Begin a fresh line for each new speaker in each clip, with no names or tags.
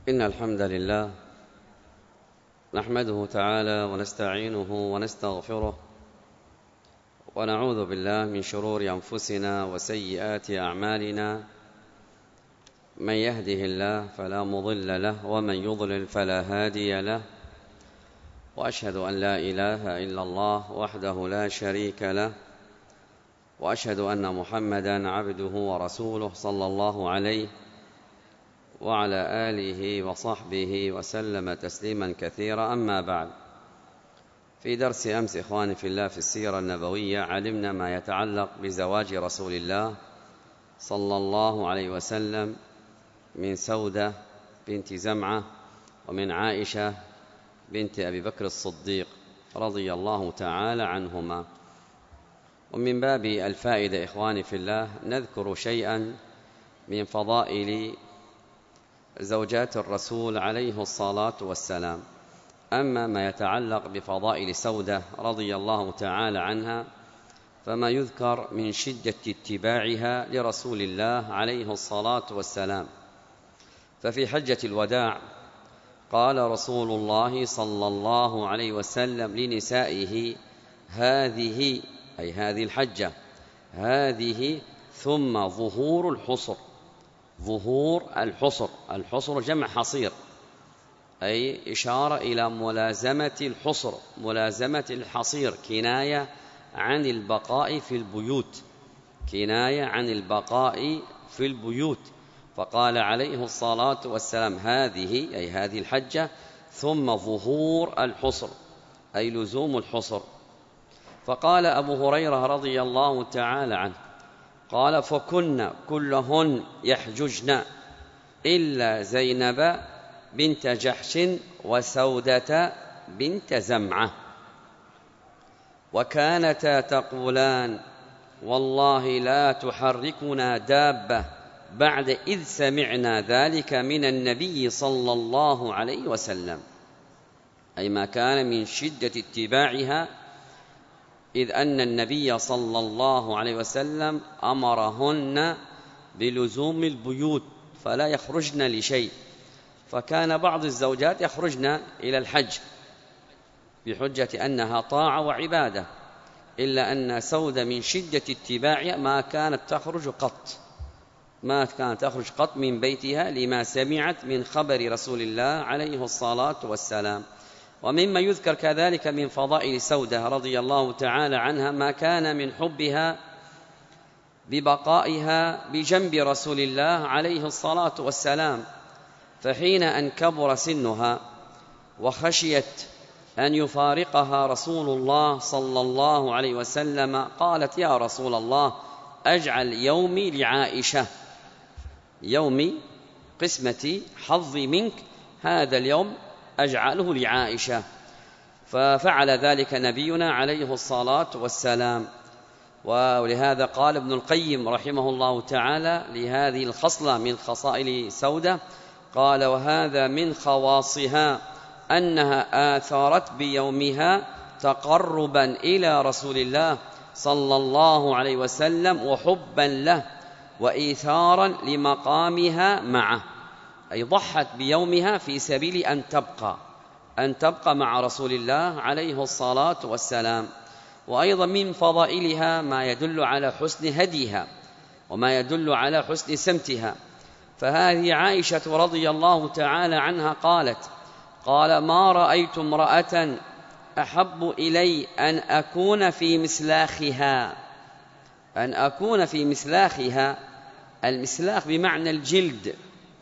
إن الحمد لله نحمده تعالى ونستعينه ونستغفره ونعوذ بالله من شرور أنفسنا وسيئات أعمالنا. من يهده الله فلا مضل له ومن يضلل فلا هادي له، وأشهد أن لا إله إلا الله وحده لا شريك له، وأشهد أن محمدًا عبده ورسوله صلى الله عليه وعلى آله وصحبه وسلم تسليمًا كثيرًا. أما بعد، في درس أمس إخواني في الله في السيرة النبوية علمنا ما يتعلق بزواج رسول الله صلى الله عليه وسلم من سودة بنت زمعة ومن عائشة بنت أبي بكر الصديق رضي الله تعالى عنهما. ومن باب الفائدة إخواني في الله نذكر شيئا من فضائل زوجات الرسول عليه الصلاة والسلام. أما ما يتعلق بفضائل سودة رضي الله تعالى عنها فما يذكر من شدة اتباعها لرسول الله عليه الصلاة والسلام. ففي حجة الوداع قال رسول الله صلى الله عليه وسلم لنسائه: هذه أي هذه الحجة، هذه ثم ظهور الحصر. ظهور الحصر، الحصر جمع حصير، أي إشارة إلى ملازمة الحصر، ملازمة الحصير، كناية عن البقاء في البيوت، كناية عن البقاء في البيوت. فقال عليه الصلاة والسلام: هذه أي هذه الحجة ثم ظهور الحصر أي لزوم الحصر. فقال أبو هريرة رضي الله تعالى عنه قال: فكن كلهن يحججن إلا زينب بنت جحش وسودة بنت زمعة، وكانتا تقولان: والله لا تحركنا دابة بعد إذ سمعنا ذلك من النبي صلى الله عليه وسلم. أي ما كان من شدة اتباعها، إذ أن النبي صلى الله عليه وسلم أمرهن بلزوم البيوت فلا يخرجن لشيء. فكان بعض الزوجات يخرجن إلى الحج بحجة أنها طاعة وعبادة، إلا أن سودة من شدة اتباعها ما كانت تخرج قط، ما كانت تخرج قط من بيتها لما سمعت من خبر رسول الله عليه الصلاة والسلام. ومما يذكر كذلك من فضائل سودة رضي الله تعالى عنها ما كان من حبها ببقائها بجنب رسول الله عليه الصلاة والسلام. فحين أن كبر سنها وخشيت أن يفارقها رسول الله صلى الله عليه وسلم قالت: يا رسول الله، أجعل يومي لعائشة، يومي قسمتي حظي منك، هذا اليوم أجعله لعائشة. ففعل ذلك نبينا عليه الصلاة والسلام. ولهذا قال ابن القيم رحمه الله تعالى لهذه الخصلة من خصائل سودة، قال: وهذا من خواصها أنها آثرت بيومها تقربا إلى رسول الله صلى الله عليه وسلم وحبا له وإيثارا لمقامها معه، أي ضحت بيومها في سبيل أن تبقى مع رسول الله عليه الصلاة والسلام. وأيضا من فضائلها ما يدل على حسن هديها وما يدل على حسن سمتها. فهذه عائشة رضي الله تعالى عنها قال: ما رأيت امرأة أحب إلي أن أكون في مسلاخها، أن أكون في مسلاخها. المسلاخ بمعنى الجلد،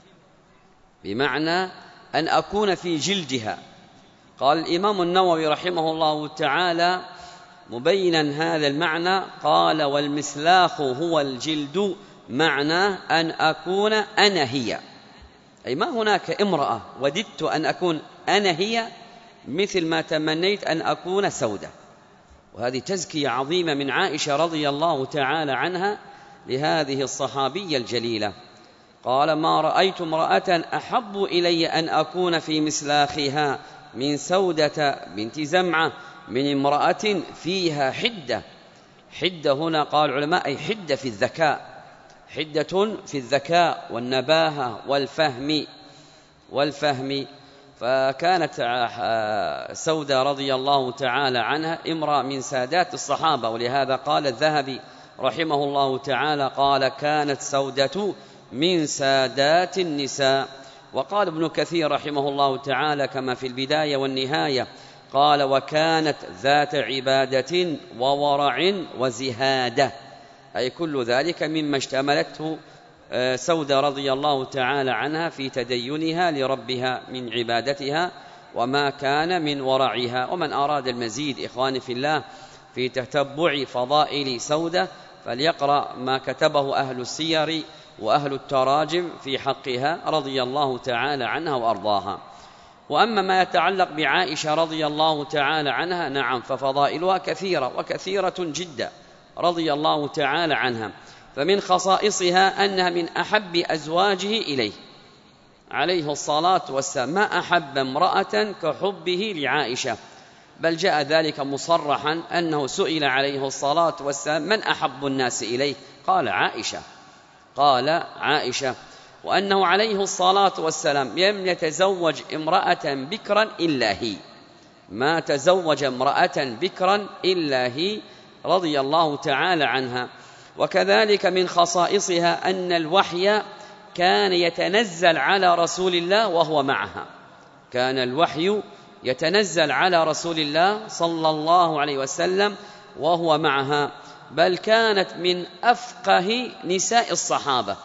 بمعنى أن أكون في جلدها. قال الإمام النووي رحمه الله تعالى مبينا هذا المعنى، قال: والمسلاخ هو الجلد، معنى أن أكون أنا هي، أي ما هناك امرأة وددت أن أكون أنا هي مثل ما تمنيت أن أكون سودة. وهذه تزكية عظيمة من عائشة رضي الله تعالى عنها لهذه الصحابية الجليلة. قال: ما رأيت امرأة أحب إلي أن أكون في مسلاخها من سودة بنت زمعة من امرأة فيها حدة. حدة هنا قال العلماء أي حدة في الذكاء، حدة في الذكاء والنباهة والفهم والفهم. فكانت سودة رضي الله تعالى عنها امرأة من سادات الصحابة، ولهذا قال الذهبي رحمه الله تعالى قال كانت سودة من سادات النساء. وقال ابن كثير رحمه الله تعالى كما في البداية والنهاية قال وكانت ذات عبادة وورع وزهادة، أي كل ذلك مما اشتملته سودة رضي الله تعالى عنها في تدينها لربها من عبادتها وما كان من ورعها. ومن أراد المزيد إخواني في الله في تتبع فضائل سودة فليقرأ ما كتبه أهل السير وأهل التراجم في حقها رضي الله تعالى عنها وأرضاها. وأما ما يتعلق بعائشة رضي الله تعالى عنها، نعم ففضائلها كثيرة وكثيرة جدا رضي الله تعالى عنها. فمن خصائصها أنها من أحب أزواجه إليه عليه الصلاة والسلام، ما أحب امرأة كحبه لعائشة، بل جاء ذلك مصرحا أنه سئل عليه الصلاة والسلام من أحب الناس إليه قال عائشة، وأنه عليه الصلاة والسلام لم يتزوج امرأة بكرا إلا هي، ما تزوج امرأة بكرا إلا هي رضي الله تعالى عنها. وكذلك من خصائصها أن الوحي كان يتنزل على رسول الله وهو معها، كان الوحي يتنزل على رسول الله صلى الله عليه وسلم وهو معها، بل كانت من أفقه نساء الصحابة،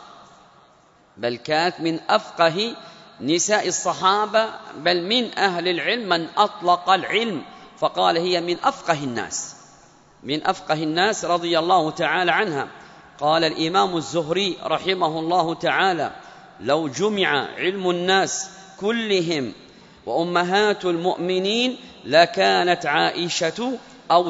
بل من أهل العلم من أطلق العلم فقال هي من أفقه الناس رضي الله تعالى عنها. قال الإمام الزهري رحمه الله تعالى لو جمع علم الناس كلهم وأمهات المؤمنين لكانت عائشة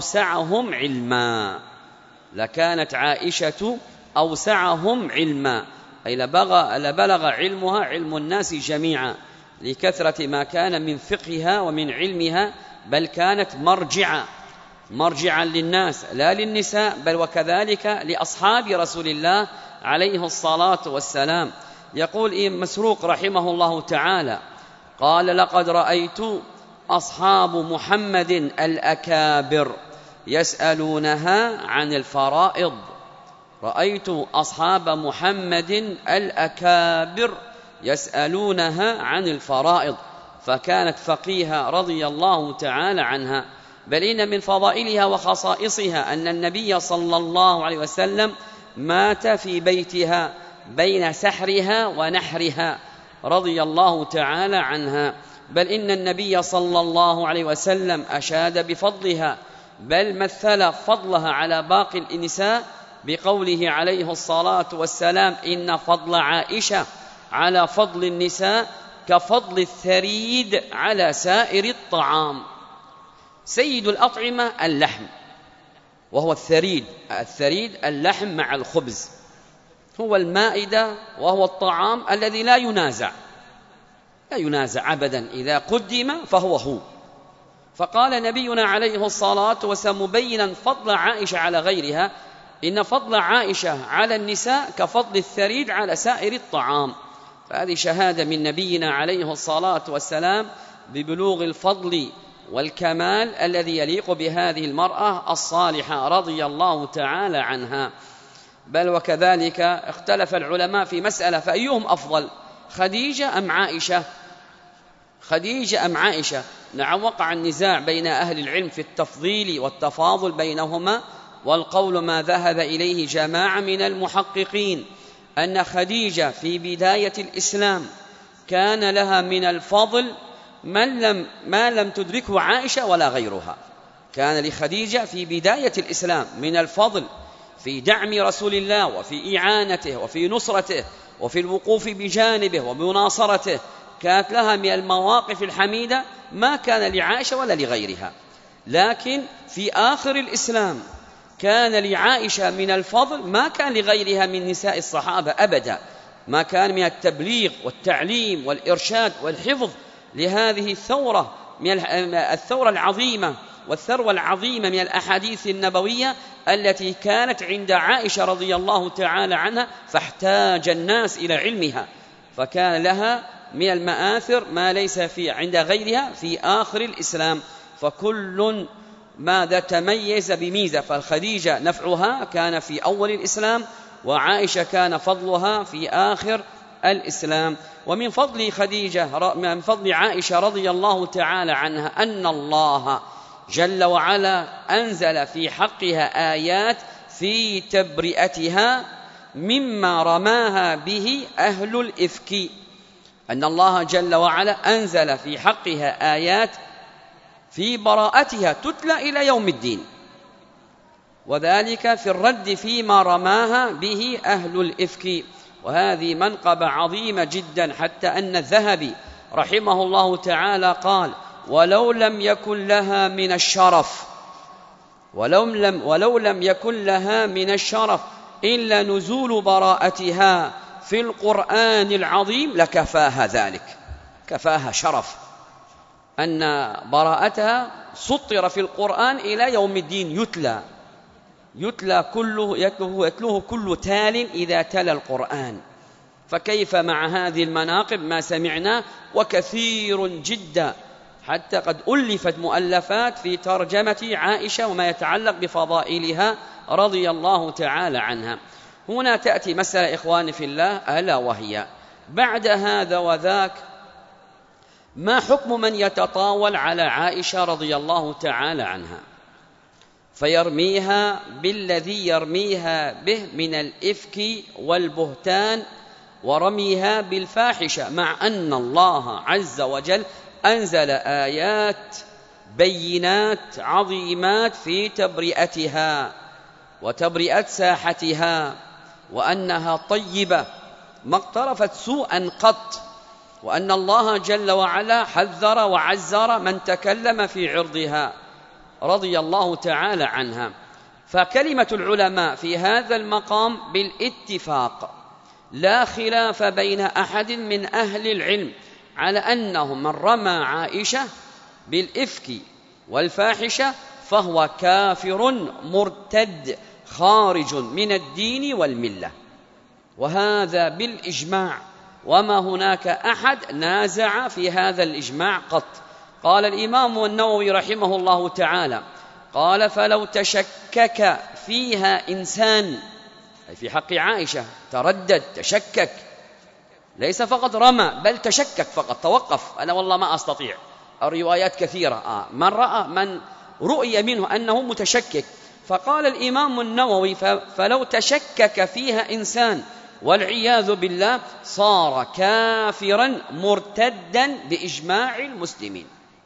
أوسعهم علما، أي لبلغ علمها علم الناس جميعا لكثرة ما كان من فقهها ومن علمها، بل كانت مرجعا للناس لا للنساء، بل وكذلك لأصحاب رسول الله عليه الصلاة والسلام. يقول مسروق رحمه الله تعالى قال لقد رأيت أصحاب محمد الأكابر يسألونها عن الفرائض، رأيت أصحاب محمد الأكابر يسألونها عن الفرائض، فكانت فقيهة رضي الله تعالى عنها. بل إن من فضائلها وخصائصها أن النبي صلى الله عليه وسلم مات في بيتها بين سحرها ونحرها رضي الله تعالى عنها، بل إن النبي صلى الله عليه وسلم أشاد بفضلها، بل مثل فضلها على باقي النساء بقوله عليه الصلاة والسلام إن فضل عائشة على فضل النساء كفضل الثريد على سائر الطعام. سيد الأطعمة اللحم، وهو الثريد اللحم مع الخبز، هو المائدة وهو الطعام الذي لا ينازع أبدا، إذا قدم فهو هو. فقال نبينا عليه الصلاة والسلام مبينا فضل عائشة على غيرها إن فضل عائشة على النساء كفضل الثريد على سائر الطعام. فهذه شهادة من نبينا عليه الصلاة والسلام ببلوغ الفضل والكمال الذي يليق بهذه المرأة الصالحة رضي الله تعالى عنها. بل وكذلك اختلف العلماء في مسألة فأيهم أفضل، خديجة أم عائشة؟ نعم وقع النزاع بين أهل العلم في التفضيل والتفاضل بينهما، والقول ما ذهب إليه جماعة من المحققين أن خديجة في بداية الإسلام كان لها من الفضل ما لم تدركه عائشة ولا غيرها. كان لخديجة في بداية الإسلام من الفضل في دعم رسول الله وفي إعانته وفي نصرته وفي الوقوف بجانبه ومناصرته، كانت لها من المواقف الحميدة ما كان لعائشة ولا لغيرها. لكن في آخر الإسلام كان لعائشة من الفضل ما كان لغيرها من نساء الصحابة أبدا، ما كان من التبليغ والتعليم والإرشاد والحفظ لهذه الثورة من الثورة العظيمة والثروة العظيمة من الأحاديث النبوية التي كانت عند عائشة رضي الله تعالى عنها، فاحتاج الناس إلى علمها، فكان لها من المآثر ما ليس في عند غيرها في آخر الإسلام، فكل ماذا تميز بميزة. فالخديجة نفعها كان في أول الإسلام، وعائشة كان فضلها في آخر الإسلام. ومن فضل خديجة من فضل عائشة رضي الله تعالى عنها أن الله جل وعلا أنزل في حقها آيات في تبرئتها مما رماها به أهل الإفك. أن الله جل وعلا أنزل في حقها آيات في براءتها تتلى إلى يوم الدين، وذلك في الرد فيما رماها به أهل الإفك. وهذه منقبة عظيمة جدا، حتى أن الذهبي رحمه الله تعالى قال: ولو لم يكن لها من الشرف ولو لم يكن لها من الشرف إلا نزول براءتها في القرآن العظيم لكفاها ذلك. كفاها شرف أن براءتها سطر في القرآن إلى يوم الدين، يتلوه كل تال إذا تلا القرآن. فكيف مع هذه المناقب ما سمعنا وكثير جدا، حتى قد ألفت مؤلفات في ترجمة عائشة وما يتعلق بفضائلها رضي الله تعالى عنها. هنا تأتي مسألة إخواني في الله، ألا وهي بعد هذا وذاك ما حكم من يتطاول على عائشة رضي الله تعالى عنها فيرميها بالذي يرميها به من الإفك والبهتان ورميها بالفاحشة، مع أن الله عز وجل أنزل آيات بينات عظيمات في تبرئتها وتبرئة ساحتها، وأنها طيبة ما اقترفت سوءا قط، وأن الله جل وعلا حذر وعزر من تكلم في عرضها رضي الله تعالى عنها. فكلمة العلماء في هذا المقام بالاتفاق لا خلاف بين أحد من أهل العلم على أنه من رمى عائشة بالإفك والفاحشة فهو كافر مرتد خارج من الدين والملة، وهذا بالإجماع، وما هناك أحد نازع في هذا الإجماع قط. قال الإمام النووي رحمه الله تعالى قال: فلو تشكك فيها إنسان، أي في حق عائشة تردد تشكك، ليس فقط رمى بل تشكك فقط، توقف أنا والله ما أستطيع، الروايات كثيرة، من رؤي منه أنه متشكك. فقال الإمام النووي: فلو تشكك فيها إنسان والعياذ بالله صار كافرا مرتدا بإجماع المسلمين.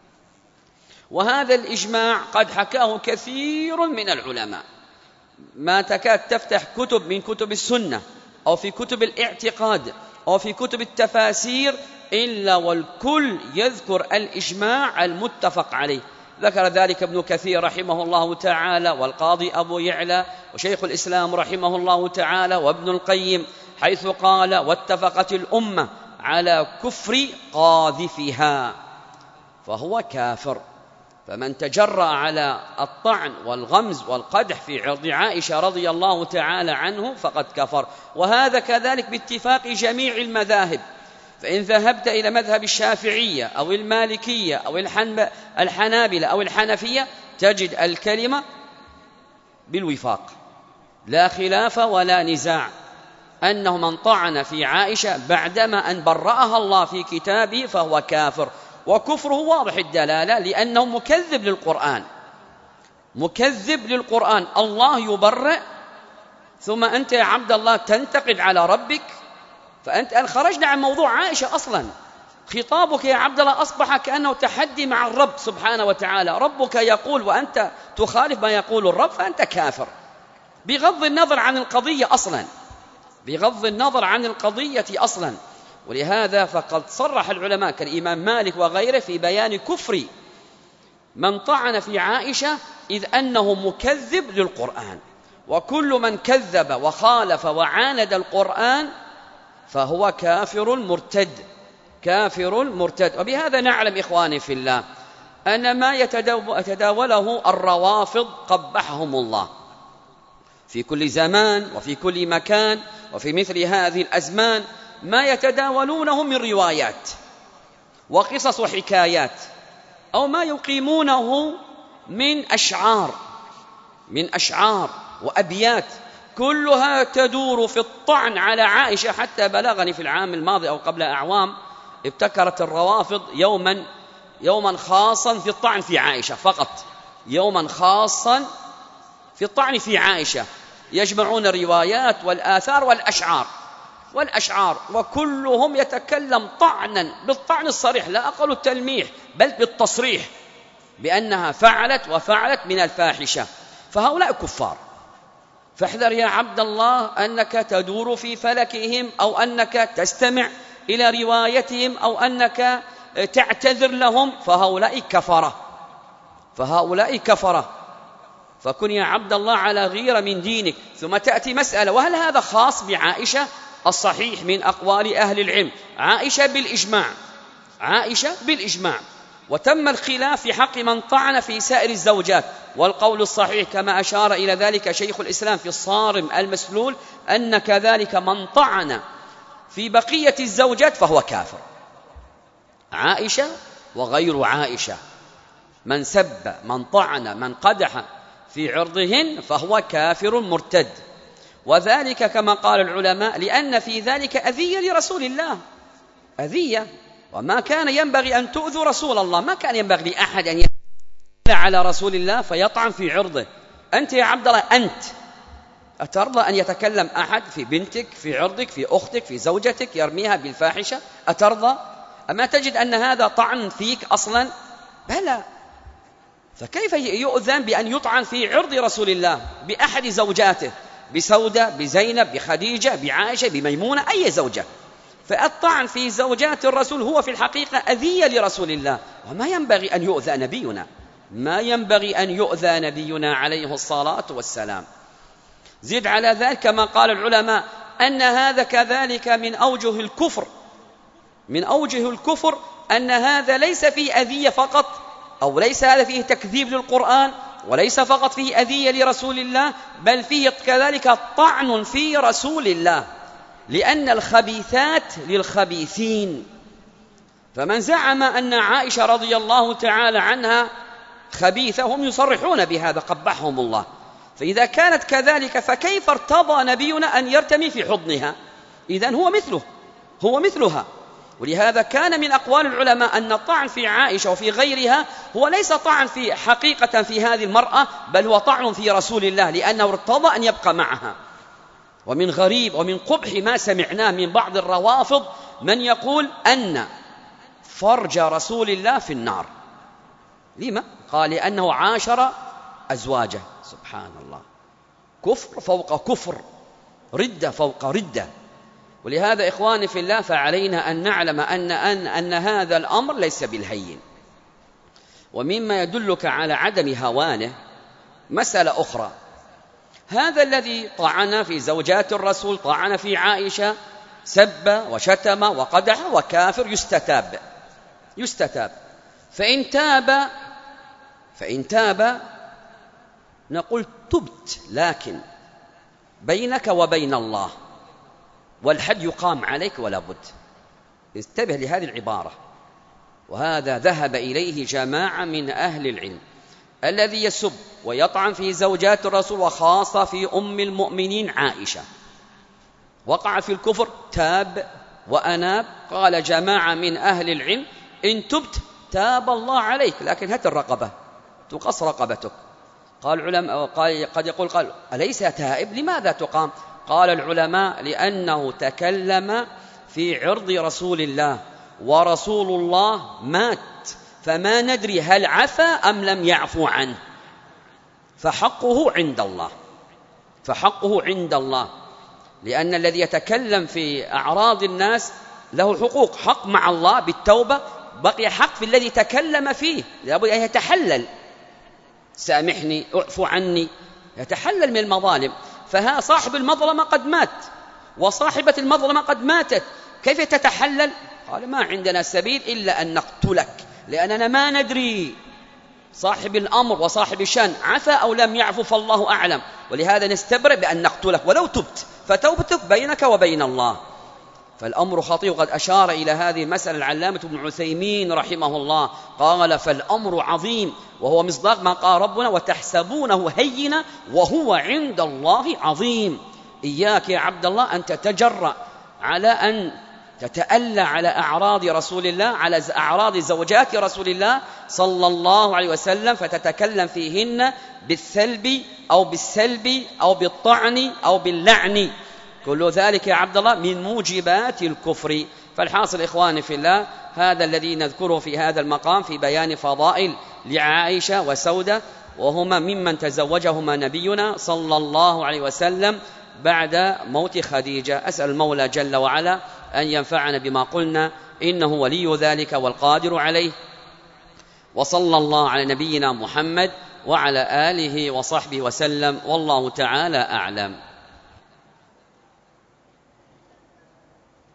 وهذا الإجماع قد حكاه كثير من العلماء، ما تكاد تفتح كتب من كتب السنة أو في كتب الاعتقاد أو في كتب التفاسير إلا والكل يذكر الإجماع المتفق عليه. ذكر ذلك ابن كثير رحمه الله تعالى، والقاضي أبو يعلى، وشيخ الإسلام رحمه الله تعالى، وابن القيم، حيث قال: واتفقت الأمة على كفر قاذفها فهو كافر. فمن تجرأ على الطعن والغمز والقدح في عرض عائشة رضي الله تعالى عنه فقد كفر. وهذا كذلك باتفاق جميع المذاهب. فإن ذهبت إلى مذهب الشافعية أو المالكية أو الحنابلة أو الحنفية تجد الكلمة بالوفاق، لا خلاف ولا نزاع، أنه من طعن في عائشة بعدما أن برأها الله في كتابه فهو كافر، وكفره واضح الدلالة، لأنه مكذب للقرآن، مكذب للقرآن. الله يبرئ ثم أنت يا عبد الله تنتقد على ربك. فأنت خرجنا عن موضوع عائشة أصلا، خطابك يا عبد الله أصبح كأنه تحدي مع الرب سبحانه وتعالى. ربك يقول وأنت تخالف ما يقول الرب فأنت كافر، بغض النظر عن القضية أصلا، بغض النظر عن القضية أصلا. ولهذا فقد صرح العلماء كالإمام مالك وغيره في بيان كفر من طعن في عائشة، إذ أنه مكذب للقرآن، وكل من كذب وخالف وعاند القرآن فهو كافر مرتد، كافر مرتد. وبهذا نعلم إخواني في الله أن ما يتداوله الروافض قبحهم الله في كل زمان وفي كل مكان وفي مثل هذه الأزمان ما يتداولونه من روايات وقصص وحكايات، أو ما يقيمونه من أشعار وأبيات، كلها تدور في الطعن على عائشة. حتى بلغني في العام الماضي أو قبل أعوام ابتكرت الروافض يوما خاصا في الطعن في عائشة فقط، يوما خاصا في الطعن في عائشة، يجمعون الروايات والآثار والأشعار، وكلهم يتكلم طعنا بالطعن الصريح، لا أقل التلميح بل بالتصريح بأنها فعلت من الفاحشة. فهؤلاء كفار، فاحذر يا عبد الله أنك تدور في فلكهم، أو أنك تستمع إلى روايتهم، أو أنك تعتذر لهم، فهؤلاء كفرة. فكن يا عبد الله على غيرة من دينك. ثم تأتي مسألة، وهل هذا خاص بعائشة؟ الصحيح من أقوال أهل العلم عائشة بالإجماع، وتم الخلاف في حق من طعن في سائر الزوجات، والقول الصحيح كما أشار إلى ذلك شيخ الإسلام في الصارم المسلول أن كذلك من طعن في بقية الزوجات فهو كافر، عائشة وغير عائشة، من سب من طعن من قدح في عرضهن فهو كافر مرتد. وذلك كما قال العلماء لأن في ذلك أذية لرسول الله، أذية، وما كان ينبغي أن تؤذوا رسول الله، ما كان ينبغي لأحد أن يتكلم على رسول الله فيطعن في عرضه. أنت يا عبد الله أنت أترضى أن يتكلم أحد في بنتك، في عرضك، في أختك، في زوجتك، يرميها بالفاحشة؟ أترضى؟ أما تجد أن هذا طعن فيك أصلا؟ بلى. فكيف يؤذن بأن يطعن في عرض رسول الله بأحد زوجاته، بسودة، بزينب، بخديجة، بعائشة، بميمونة، أي زوجة؟ فالطعن في زوجات الرسول هو في الحقيقة أذية لرسول الله، وما ينبغي أن يؤذى نبينا، ما ينبغي أن يؤذى نبينا عليه الصلاة والسلام. زد على ذلك كما قال العلماء أن هذا كذلك من أوجه الكفر، أن هذا ليس فيه أذية فقط، أو ليس هذا فيه تكذيب للقرآن، وليس فقط فيه أذية لرسول الله، بل فيه كذلك طعن في رسول الله، لأن الخبيثات للخبيثين. فمن زعم أن عائشة رضي الله تعالى عنها خبيثة هم يصرحون بهذا قبحهم الله. فإذا كانت كذلك فكيف ارتضى نبينا أن يرتمي في حضنها؟ إذن هو مثلها. ولهذا كان من أقوال العلماء أن الطعن في عائشة وفي غيرها هو ليس طعن في حقيقة في هذه المرأة، بل هو طعن في رسول الله، لأنه ارتضى أن يبقى معها. ومن غريب ومن قبح ما سمعناه من بعض الروافض من يقول أن فرج رسول الله في النار. لما؟ قال لأنه عاشر أزواجه. سبحان الله، كفر فوق كفر، ردة فوق ردة. ولهذا إخواني في الله فعلينا أن نعلم أن هذا الأمر ليس بالهين. ومما يدلك على عدم هوانه مسألة أخرى، هذا الذي طعن في زوجات الرسول، طعن في عائشة، سب وشتم وقدح وكافر، يستتاب. فإن تاب نقول تبت، لكن بينك وبين الله، والحد يقام عليك ولا بد. انتبه لهذه العبارة، وهذا ذهب إليه جماعة من أهل العلم. الذي يسب ويطعن في زوجات الرسول وخاصة في أم المؤمنين عائشة وقع في الكفر، تاب وأناب. قال جماعة من أهل العلم إن تبت تاب الله عليك، لكن هات الرقبة تقص رقبتك. قال العلماء قد يقول أليس تائب؟ لماذا تقام؟ قال العلماء لأنه تكلم في عرض رسول الله، ورسول الله مات، فما ندري هل عفى أم لم يعفو عنه، فحقه عند الله. لأن الذي يتكلم في أعراض الناس له حقوق، حق مع الله بالتوبة، بقي حق في الذي تكلم فيه، لابد أن يتحلل، سامحني، اعفو عني، يتحلل من المظالم. فها صاحب المظلمة قد مات، وصاحبة المظلمة قد ماتت، كيف تتحلل؟ قال ما عندنا سبيل إلا أن نقتلك، لأننا ما ندري صاحب الأمر وصاحب الشأن عفى أو لم يعفو، فالله أعلم، ولهذا نستبرئ بأن نقتلك ولو تبت، فتوبتك بينك وبين الله.
فالأمر خطير. وقد أشار إلى هذه المسألة العلامة ابن عثيمين رحمه الله، قال فالأمر عظيم، وهو مصداق ما قال ربنا وتحسبونه هينا وهو عند الله عظيم. إياك يا عبد الله أن تتجرأ على أن تتألى على أعراض رسول الله، على أعراض زوجات رسول الله صلى الله عليه وسلم، فتتكلم فيهن بالثلب أو بالسلب أو بالطعن أو باللعن. كل ذلك يا عبد الله من موجبات الكفر. فالحاصل إخواني في الله، هذا الذي نذكره في هذا المقام في بيان فضائل لعائشة وسودة، وهما ممن تزوجهما نبينا صلى الله عليه وسلم بعد موت خديجة. أسأل المولى جل وعلا أن ينفعنا بما قلنا، إنه ولي ذلك والقادر عليه. وصلى الله على نبينا محمد وعلى آله وصحبه وسلم، والله تعالى أعلم.